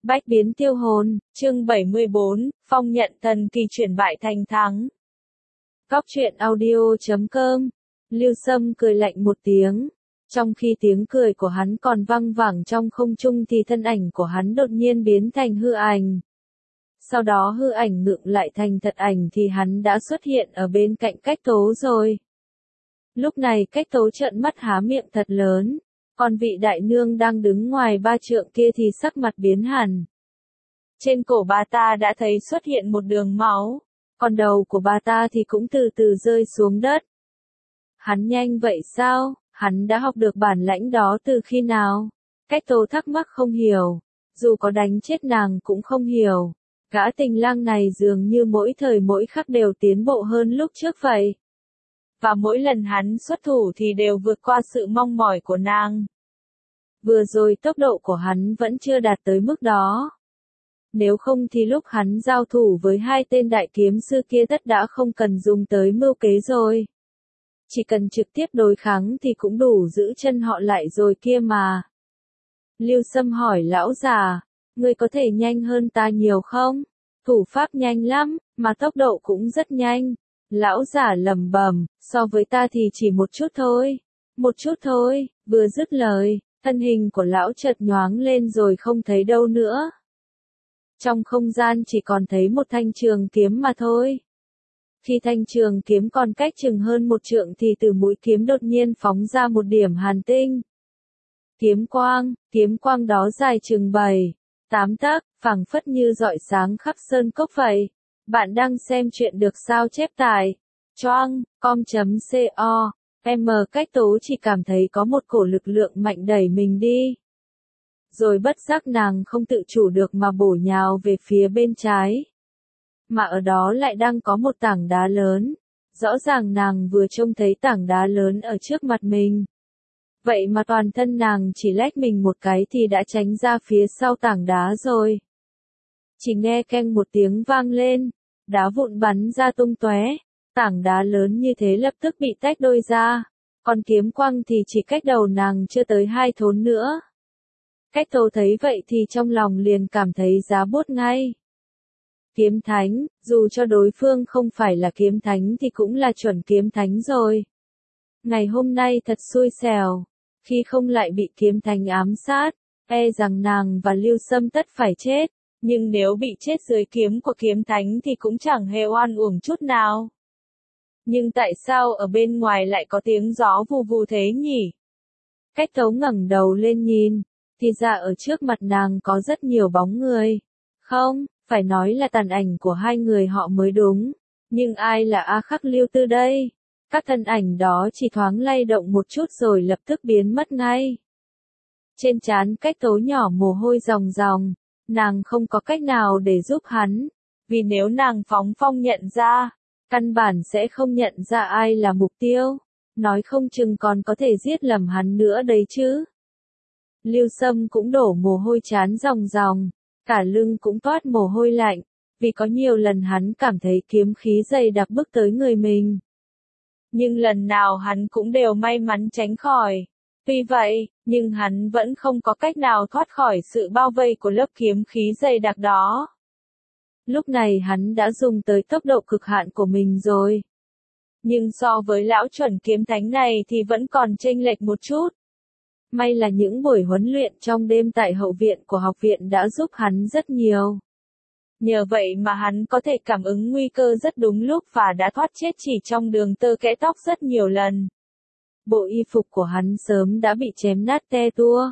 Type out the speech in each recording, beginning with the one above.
Bách biến tiêu hồn, chương 74, phong nhận thần kỳ chuyển bại thành thắng. Góc truyện audio.com. Lưu Sâm cười lạnh một tiếng. Trong khi tiếng cười của hắn còn vang vẳng trong không trung thì thân ảnh của hắn đột nhiên biến thành hư ảnh. Sau đó hư ảnh ngượng lại thành thật ảnh thì hắn đã xuất hiện ở bên cạnh Cách Tố rồi. Lúc này Cách Tố trợn mắt há miệng thật lớn. Còn vị đại nương đang đứng ngoài 3 trượng kia thì sắc mặt biến hẳn. Trên cổ bà ta đã thấy xuất hiện một đường máu, còn đầu của bà ta thì cũng từ từ rơi xuống đất. Hắn nhanh vậy sao? Hắn đã học được bản lãnh đó từ khi nào? Cách Tố thắc mắc không hiểu, dù có đánh chết nàng cũng không hiểu. Gã tình lang này dường như mỗi thời mỗi khắc đều tiến bộ hơn lúc trước vậy. Và mỗi lần hắn xuất thủ thì đều vượt qua sự mong mỏi của nàng. Vừa rồi tốc độ của hắn vẫn chưa đạt tới mức đó. Nếu không thì lúc hắn giao thủ với hai tên đại kiếm sư kia tất đã không cần dùng tới mưu kế rồi. Chỉ cần trực tiếp đối kháng thì cũng đủ giữ chân họ lại rồi kia mà. Lưu Sâm hỏi lão già, ngươi có thể nhanh hơn ta nhiều không? Thủ pháp nhanh lắm, mà tốc độ cũng rất nhanh. Lão giả lẩm bẩm, so với ta thì chỉ một chút thôi. Một chút thôi, vừa dứt lời, thân hình của lão chợt nhoáng lên rồi không thấy đâu nữa. Trong không gian chỉ còn thấy một thanh trường kiếm mà thôi. Khi thanh trường kiếm còn cách chừng hơn 1 trượng thì từ mũi kiếm đột nhiên phóng ra một điểm hàn tinh. Kiếm quang đó dài chừng 7-8 tấc, phảng phất như rọi sáng khắp sơn cốc vậy. Bạn đang xem chuyện được sao chép tại choang.com.co. Cách Tố chỉ cảm thấy có một cổ lực lượng mạnh đẩy mình đi. Rồi bất giác nàng không tự chủ được mà bổ nhào về phía bên trái. Mà ở đó lại đang có một tảng đá lớn. Rõ ràng nàng vừa trông thấy tảng đá lớn ở trước mặt mình. Vậy mà toàn thân nàng chỉ lách mình một cái thì đã tránh ra phía sau tảng đá rồi. Chỉ nghe keng một tiếng vang lên, đá vụn bắn ra tung tóe, tảng đá lớn như thế lập tức bị tách đôi ra, còn kiếm quang thì chỉ cách đầu nàng chưa tới 2 thốn nữa. Cách Tố thấy vậy thì trong lòng liền cảm thấy giá buốt ngay. Kiếm thánh, dù cho đối phương không phải là kiếm thánh thì cũng là chuẩn kiếm thánh rồi. Ngày hôm nay thật xui xẻo, khi không lại bị kiếm thánh ám sát, e rằng nàng và Lưu Sâm tất phải chết. Nhưng nếu bị chết dưới kiếm của kiếm thánh thì cũng chẳng hề oan uổng chút nào. Nhưng tại sao ở bên ngoài lại có tiếng gió vù vù thế nhỉ? Cách Tố ngẩng đầu lên nhìn, thì ra ở trước mặt nàng có rất nhiều bóng người. Không, phải nói là tàn ảnh của hai người họ mới đúng. Nhưng ai là A Khắc Lưu Tư đây? Các thân ảnh đó chỉ thoáng lay động một chút rồi lập tức biến mất ngay. Trên trán Cách Tố nhỏ mồ hôi ròng ròng. Nàng không có cách nào để giúp hắn, vì nếu nàng phóng phong nhận ra, căn bản sẽ không nhận ra ai là mục tiêu, nói không chừng còn có thể giết lầm hắn nữa đấy chứ. Lưu Sâm cũng đổ mồ hôi trán ròng ròng, cả lưng cũng toát mồ hôi lạnh, vì có nhiều lần hắn cảm thấy kiếm khí dày đặc bước tới người mình. Nhưng lần nào hắn cũng đều may mắn tránh khỏi. Tuy vậy, nhưng hắn vẫn không có cách nào thoát khỏi sự bao vây của lớp kiếm khí dày đặc đó. Lúc này hắn đã dùng tới tốc độ cực hạn của mình rồi. Nhưng so với lão chuẩn kiếm thánh này thì vẫn còn chênh lệch một chút. May là những buổi huấn luyện trong đêm tại hậu viện của học viện đã giúp hắn rất nhiều. Nhờ vậy mà hắn có thể cảm ứng nguy cơ rất đúng lúc và đã thoát chết chỉ trong đường tơ kẽ tóc rất nhiều lần. Bộ y phục của hắn sớm đã bị chém nát te tua.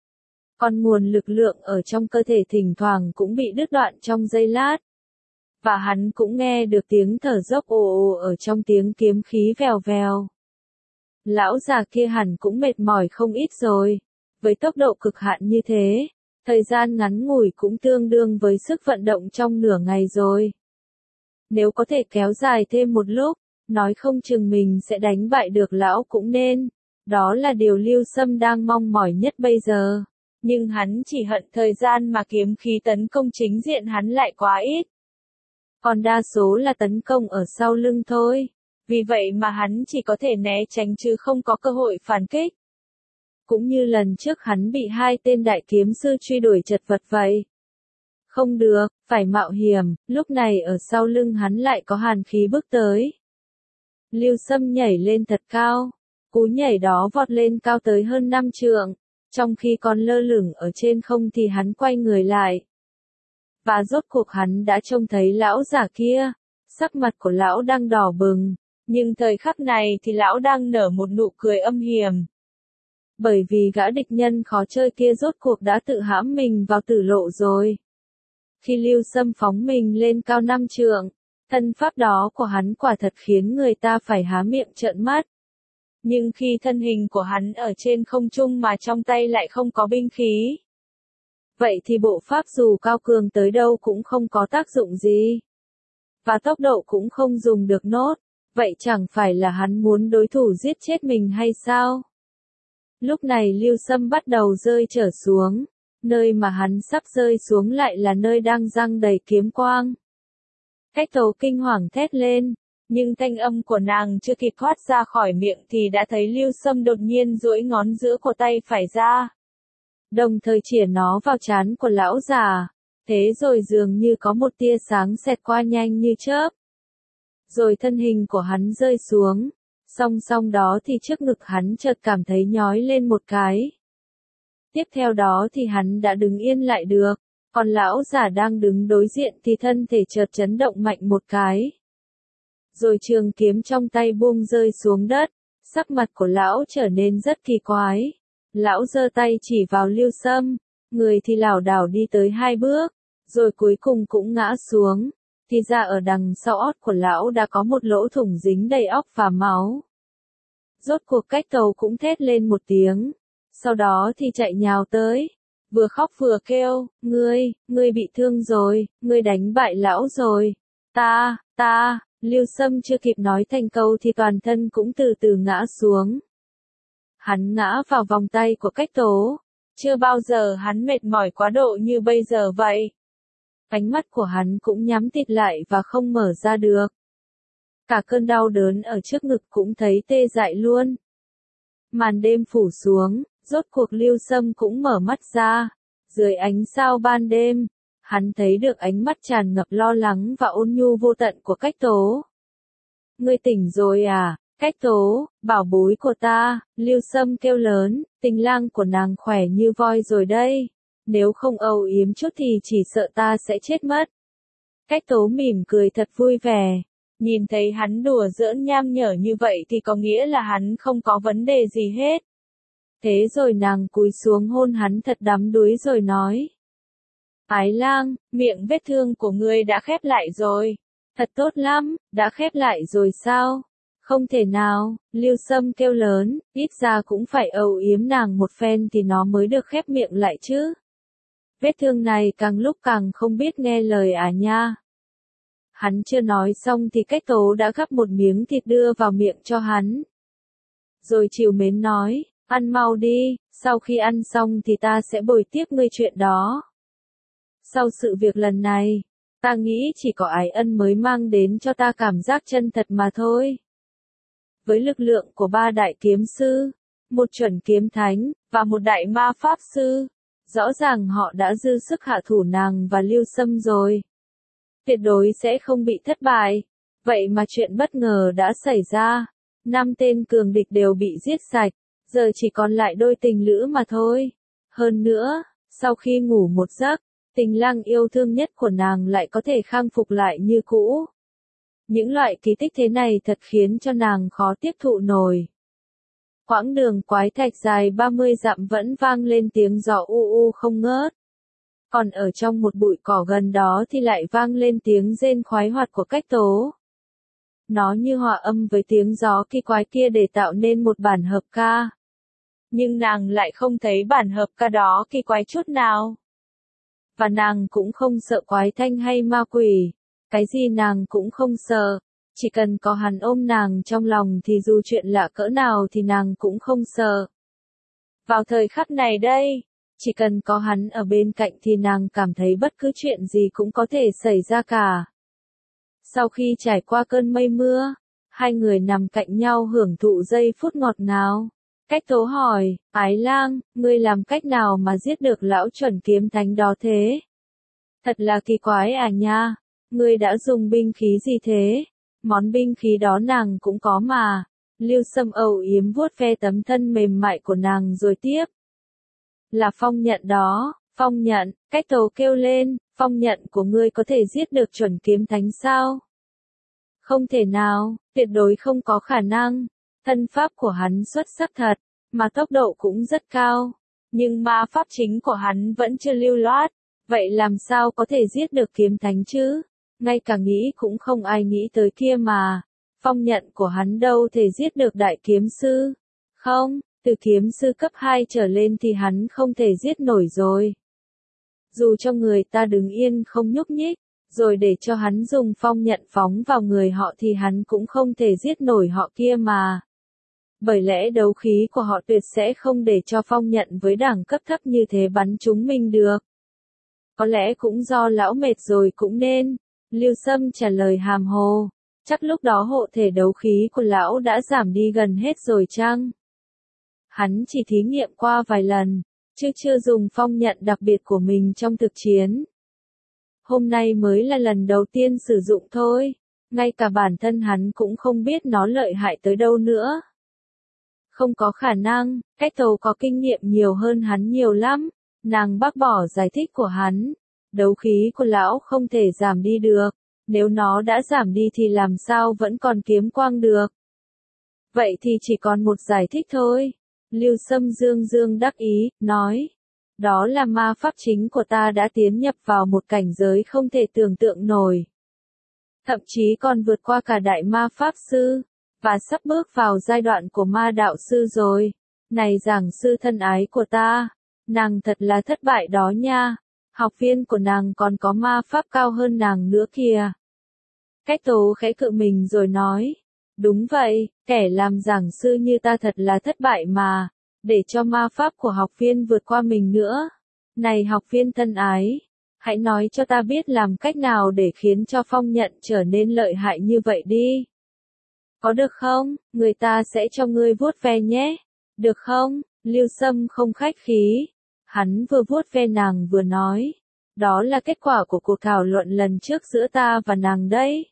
Còn nguồn lực lượng ở trong cơ thể thỉnh thoảng cũng bị đứt đoạn trong giây lát. Và hắn cũng nghe được tiếng thở dốc ồ ồ ở trong tiếng kiếm khí vèo vèo. Lão già kia hẳn cũng mệt mỏi không ít rồi. Với tốc độ cực hạn như thế, thời gian ngắn ngủi cũng tương đương với sức vận động trong nửa ngày rồi. Nếu có thể kéo dài thêm một lúc, nói không chừng mình sẽ đánh bại được lão cũng nên. Đó là điều Lưu Sâm đang mong mỏi nhất bây giờ. Nhưng hắn chỉ hận thời gian mà kiếm khí tấn công chính diện hắn lại quá ít. Còn đa số là tấn công ở sau lưng thôi. Vì vậy mà hắn chỉ có thể né tránh chứ không có cơ hội phản kích. Cũng như lần trước hắn bị hai tên đại kiếm sư truy đuổi chật vật vậy. Không được, phải mạo hiểm, lúc này ở sau lưng hắn lại có hàn khí bước tới. Lưu Sâm nhảy lên thật cao, cú nhảy đó vọt lên cao tới hơn 5 trượng, trong khi còn lơ lửng ở trên không thì hắn quay người lại. Và rốt cuộc hắn đã trông thấy lão giả kia, sắc mặt của lão đang đỏ bừng, nhưng thời khắc này thì lão đang nở một nụ cười âm hiểm. Bởi vì gã địch nhân khó chơi kia rốt cuộc đã tự hãm mình vào tử lộ rồi. Khi Lưu Sâm phóng mình lên cao 5 trượng, thân pháp đó của hắn quả thật khiến người ta phải há miệng trợn mắt. Nhưng khi thân hình của hắn ở trên không trung mà trong tay lại không có binh khí, vậy thì bộ pháp dù cao cường tới đâu cũng không có tác dụng gì. Và tốc độ cũng không dùng được nốt, vậy chẳng phải là hắn muốn đối thủ giết chết mình hay sao? Lúc này Lưu Sâm bắt đầu rơi trở xuống, nơi mà hắn sắp rơi xuống lại là nơi đang giăng đầy kiếm quang. Cách Tố kinh hoàng thét lên, nhưng thanh âm của nàng chưa kịp thoát ra khỏi miệng thì đã thấy Lưu Sâm đột nhiên duỗi ngón giữa của tay phải ra, đồng thời chĩa nó vào trán của lão già, thế rồi dường như có một tia sáng xẹt qua nhanh như chớp. Rồi thân hình của hắn rơi xuống, song song đó thì trước ngực hắn chợt cảm thấy nhói lên một cái. Tiếp theo đó thì hắn đã đứng yên lại được, còn lão giả đang đứng đối diện thì thân thể chợt chấn động mạnh một cái. Rồi trường kiếm trong tay buông rơi xuống đất, sắc mặt của lão trở nên rất kỳ quái. Lão giơ tay chỉ vào Lưu Sâm, người thì lảo đảo đi tới 2 bước, rồi cuối cùng cũng ngã xuống, thì ra ở đằng sau ót của lão đã có một lỗ thủng dính đầy óc và máu. Rốt cuộc Cách Tấu cũng thét lên một tiếng, sau đó thì chạy nhào tới, vừa khóc vừa kêu, ngươi bị thương rồi, ngươi đánh bại lão rồi, ta, Lưu Sâm chưa kịp nói thành câu thì toàn thân cũng từ từ ngã xuống. Hắn ngã vào vòng tay của Cách Tố, chưa bao giờ hắn mệt mỏi quá độ như bây giờ vậy. Ánh mắt của hắn cũng nhắm tịt lại và không mở ra được. Cả cơn đau đớn ở trước ngực cũng thấy tê dại luôn. Màn đêm phủ xuống, rốt cuộc Lưu Sâm cũng mở mắt ra. Dưới ánh sao ban đêm, hắn thấy được ánh mắt tràn ngập lo lắng và ôn nhu vô tận của Cách Tố. Ngươi tỉnh rồi à, Cách Tố, bảo bối của ta, Lưu Sâm kêu lớn, tình lang của nàng khỏe như voi rồi đây. Nếu không âu yếm chút thì chỉ sợ ta sẽ chết mất. Cách Tố mỉm cười thật vui vẻ. Nhìn thấy hắn đùa giỡn nham nhở như vậy thì có nghĩa là hắn không có vấn đề gì hết. Thế rồi nàng cúi xuống hôn hắn thật đắm đuối rồi nói. Ái lang, miệng vết thương của ngươi đã khép lại rồi. Thật tốt lắm, đã khép lại rồi sao? Không thể nào, Lưu Sâm kêu lớn, ít ra cũng phải âu yếm nàng một phen thì nó mới được khép miệng lại chứ. Vết thương này càng lúc càng không biết nghe lời à nha. Hắn chưa nói xong thì Cách Tố đã gắp một miếng thịt đưa vào miệng cho hắn. Rồi trìu mến nói, ăn mau đi, sau khi ăn xong thì ta sẽ bồi tiếp ngươi chuyện đó. Sau sự việc lần này, ta nghĩ chỉ có ái ân mới mang đến cho ta cảm giác chân thật mà thôi. Với lực lượng của 3 đại kiếm sư, một chuẩn kiếm thánh, và một đại ma pháp sư, rõ ràng họ đã dư sức hạ thủ nàng và Lưu Sâm rồi. Tuyệt đối sẽ không bị thất bại. Vậy mà chuyện bất ngờ đã xảy ra. 5 tên cường địch đều bị giết sạch, giờ chỉ còn lại đôi tình lữ mà thôi. Hơn nữa, sau khi ngủ một giấc, tình lang yêu thương nhất của nàng lại có thể khang phục lại như cũ. Những loại kỳ tích thế này thật khiến cho nàng khó tiếp thụ nổi. Quãng đường quái thạch dài 30 dặm vẫn vang lên tiếng gió u u không ngớt. Còn ở trong một bụi cỏ gần đó thì lại vang lên tiếng rên khoái hoạt của Cách Tố. Nó như hòa âm với tiếng gió kỳ quái kia để tạo nên một bản hợp ca. Nhưng nàng lại không thấy bản hợp ca đó kỳ quái chút nào. Và nàng cũng không sợ quái thanh hay ma quỷ. Cái gì nàng cũng không sợ. Chỉ cần có hắn ôm nàng trong lòng thì dù chuyện lạ cỡ nào thì nàng cũng không sợ. Vào thời khắc này đây, chỉ cần có hắn ở bên cạnh thì nàng cảm thấy bất cứ chuyện gì cũng có thể xảy ra cả. Sau khi trải qua cơn mây mưa, hai người nằm cạnh nhau hưởng thụ giây phút ngọt ngào. Cách Tố hỏi, Ái lang, ngươi làm cách nào mà giết được lão chuẩn kiếm thánh đó thế? Thật là kỳ quái à nha, ngươi đã dùng binh khí gì thế? Món binh khí đó nàng cũng có mà. Lưu Sâm âu yếm vuốt ve tấm thân mềm mại của nàng rồi tiếp. Là phong nhận đó, phong nhận, Cách Tố kêu lên, phong nhận của ngươi có thể giết được chuẩn kiếm thánh sao? Không thể nào, tuyệt đối không có khả năng. Thân pháp của hắn xuất sắc thật, mà tốc độ cũng rất cao. Nhưng ma pháp chính của hắn vẫn chưa lưu loát. Vậy làm sao có thể giết được kiếm thánh chứ? Ngay cả nghĩ cũng không ai nghĩ tới kia mà. Phong nhận của hắn đâu thể giết được đại kiếm sư. Không, từ kiếm sư cấp 2 trở lên thì hắn không thể giết nổi rồi. Dù cho người ta đứng yên không nhúc nhích, rồi để cho hắn dùng phong nhận phóng vào người họ thì hắn cũng không thể giết nổi họ kia mà. Bởi lẽ đấu khí của họ tuyệt sẽ không để cho phong nhận với đẳng cấp thấp như thế bắn chúng mình được. Có lẽ cũng do lão mệt rồi cũng nên. Lưu Sâm trả lời hàm hồ. Chắc lúc đó hộ thể đấu khí của lão đã giảm đi gần hết rồi chăng? Hắn chỉ thí nghiệm qua vài lần, chứ chưa dùng phong nhận đặc biệt của mình trong thực chiến. Hôm nay mới là lần đầu tiên sử dụng thôi, ngay cả bản thân hắn cũng không biết nó lợi hại tới đâu nữa. Không có khả năng, Cách Tố có kinh nghiệm nhiều hơn hắn nhiều lắm. Nàng bác bỏ giải thích của hắn. Đấu khí của lão không thể giảm đi được. Nếu nó đã giảm đi thì làm sao vẫn còn kiếm quang được. Vậy thì chỉ còn một giải thích thôi. Lưu Sâm dương dương đắc ý, nói. Đó là ma pháp chính của ta đã tiến nhập vào một cảnh giới không thể tưởng tượng nổi. Thậm chí còn vượt qua cả đại ma pháp sư. Và sắp bước vào giai đoạn của ma đạo sư rồi. Này giảng sư thân ái của ta. Nàng thật là thất bại đó nha. Học viên của nàng còn có ma pháp cao hơn nàng nữa kìa. Cách Tố khẽ cự mình rồi nói. Đúng vậy, kẻ làm giảng sư như ta thật là thất bại mà. Để cho ma pháp của học viên vượt qua mình nữa. Này học viên thân ái. Hãy nói cho ta biết làm cách nào để khiến cho phong nhận trở nên lợi hại như vậy đi. Có được không? Người ta sẽ cho ngươi vuốt ve nhé. Được không? Lưu Sâm không khách khí. Hắn vừa vuốt ve nàng vừa nói. Đó là kết quả của cuộc thảo luận lần trước giữa ta và nàng đấy.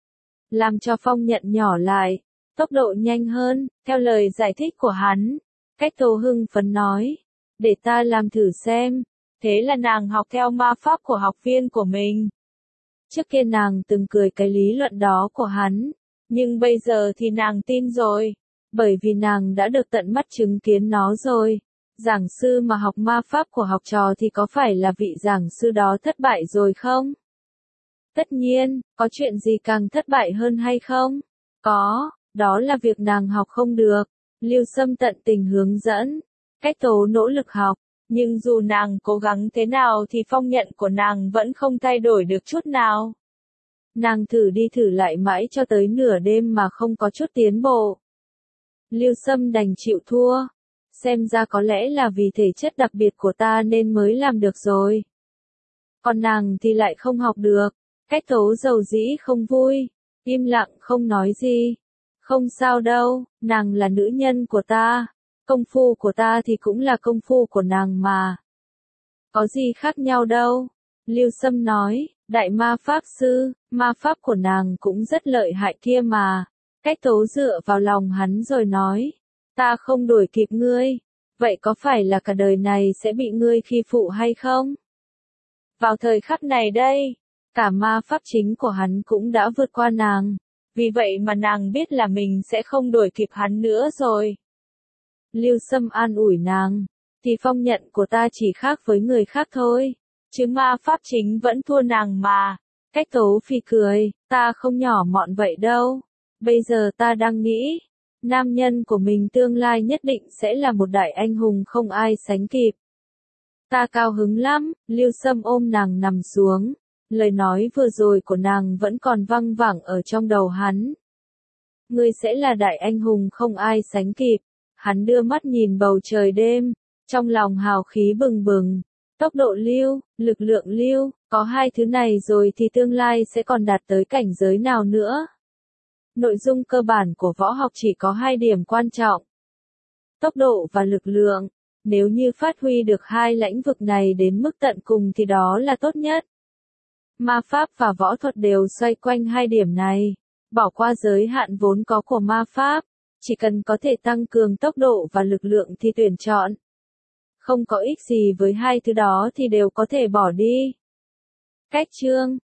Làm cho phong nhận nhỏ lại, tốc độ nhanh hơn, theo lời giải thích của hắn. Cách Tố hưng phấn nói. Để ta làm thử xem. Thế là nàng học theo ma pháp của học viên của mình. Trước kia nàng từng cười cái lý luận đó của hắn. Nhưng bây giờ thì nàng tin rồi. Bởi vì nàng đã được tận mắt chứng kiến nó rồi. Giảng sư mà học ma pháp của học trò thì có phải là vị giảng sư đó thất bại rồi không? Tất nhiên, có chuyện gì càng thất bại hơn hay không? Có, đó là việc nàng học không được. Lưu Sâm tận tình hướng dẫn. Cách Tố nỗ lực học. Nhưng dù nàng cố gắng thế nào thì phong nhận của nàng vẫn không thay đổi được chút nào. Nàng thử đi thử lại mãi cho tới nửa đêm mà không có chút tiến bộ. Lưu Sâm đành chịu thua. Xem ra có lẽ là vì thể chất đặc biệt của ta nên mới làm được rồi. Còn nàng thì lại không học được. Cách Tố dầu dĩ không vui. Im lặng không nói gì. Không sao đâu, nàng là nữ nhân của ta. Công phu của ta thì cũng là công phu của nàng mà. Có gì khác nhau đâu. Lưu Sâm nói, đại ma pháp sư, ma pháp của nàng cũng rất lợi hại kia mà. Cách Tố dựa vào lòng hắn rồi nói, ta không đuổi kịp ngươi. Vậy có phải là cả đời này sẽ bị ngươi khi phụ hay không? Vào thời khắc này đây, cả ma pháp chính của hắn cũng đã vượt qua nàng. Vì vậy mà nàng biết là mình sẽ không đuổi kịp hắn nữa rồi. Lưu Sâm an ủi nàng, thì phong nhận của ta chỉ khác với người khác thôi, chứ ma pháp chính vẫn thua nàng mà. Cách Tố phì cười, ta không nhỏ mọn vậy đâu. Bây giờ ta đang nghĩ, nam nhân của mình tương lai nhất định sẽ là một đại anh hùng không ai sánh kịp. Ta cao hứng lắm. Lưu Sâm ôm nàng nằm xuống. Lời nói vừa rồi của nàng vẫn còn văng vẳng ở trong đầu hắn. Ngươi sẽ là đại anh hùng không ai sánh kịp. Hắn đưa mắt nhìn bầu trời đêm, trong lòng hào khí bừng bừng. Tốc độ lưu, lực lượng lưu, có hai thứ này rồi thì tương lai sẽ còn đạt tới cảnh giới nào nữa. Nội dung cơ bản của võ học chỉ có hai điểm quan trọng. Tốc độ và lực lượng. Nếu như phát huy được hai lĩnh vực này đến mức tận cùng thì đó là tốt nhất. Ma pháp và võ thuật đều xoay quanh hai điểm này. Bỏ qua giới hạn vốn có của ma pháp, chỉ cần có thể tăng cường tốc độ và lực lượng thì tuyển chọn. Không có ích gì với hai thứ đó thì đều có thể bỏ đi. Cách chương